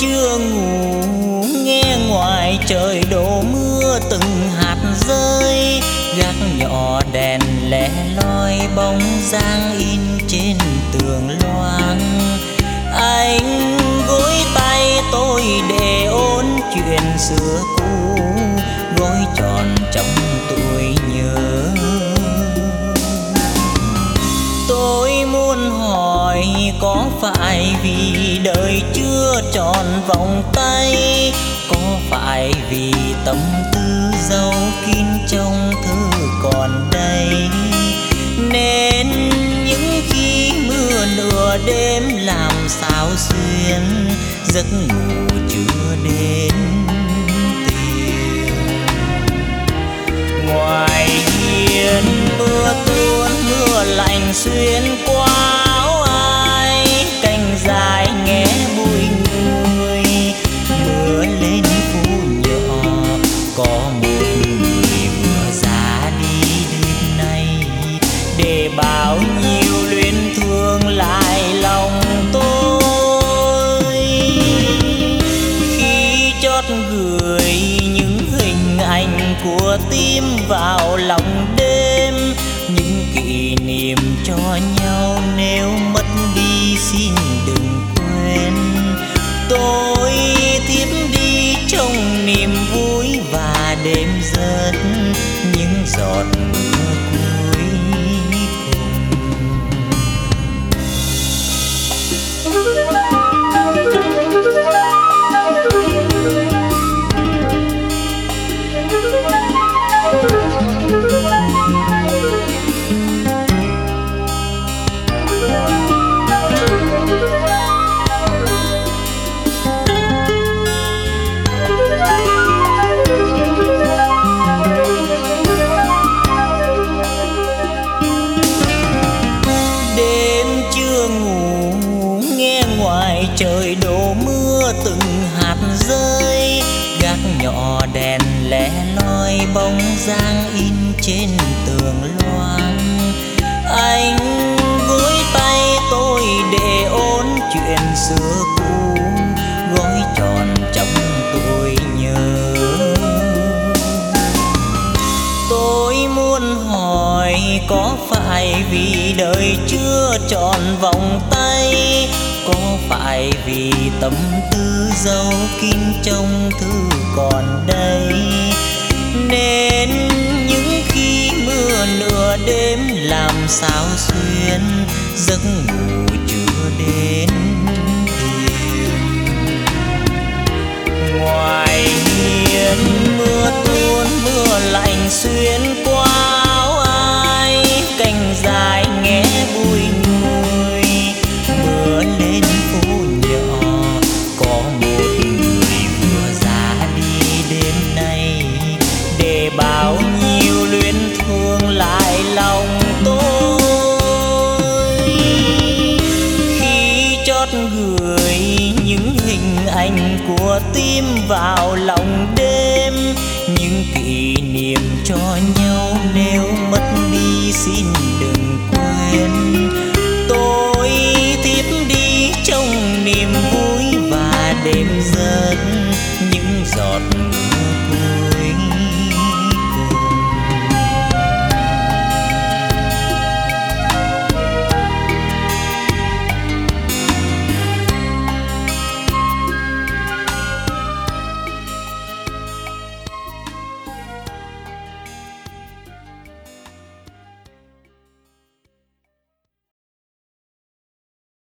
chưa ngủ nghe ngoài trời đổ mưa từng hạt rơi, gác nhỏ đèn lẻ loi bóng dáng in trên tường loang. Anh gối tay tôi để ôn chuyện xưa cũ, gói tròn trong tôi nhớ. Tôi muốn hỏi có phải vì đời chưa tròn vòng tay, có phải vì tâm tư dấu kín trong thư còn đây, nên những khi mưa nửa đêm làm sao xuyên giấc ngủ chưa đến tìm. Ngoài hiên mưa tuôn mưa lạnh xuyên qua áo ai, cành dài nghe bụi người. Mưa lên phố nhỏ có một người vừa ra đi đêm nay, để bao nhiêu luyến thương lại lòng tôi. Khi chót gửi những hình ảnh của tim vào lòng đêm, những kỷ niệm cho nhau nếu mất đi xin đừng quên. Tôi thiếp đi trong niềm vui và đêm giấc những giọt mưa cuối trời đổ mưa từng hạt rơi, gác nhỏ đèn lẻ loi bóng dáng in trên tường loang. Anh gối tay tôi để ôn chuyện xưa cũ, gói tròn trong tôi nhớ. Tôi muốn hỏi có phải vì đời chưa tròn vòng tay, có phải vì tâm tư dấu kín trong thư còn đây, nên những khi mưa nửa đêm làm sao xuyên giấc ngủ chưa đến tìm. Ngoài hiên mưa tuôn mưa lạnh xuyên qua áo ai, cành dài nghe bụi người. Mưa lên phố nhỏ có một người vừa ra đi đêm nay, để bao nhiêu luyến thương lại lòng tôi. Khi chót gửi những hình ảnh của tim vào lòng đêm, những kỷ niệm cho nhau nếu mất đi xin đừng quên.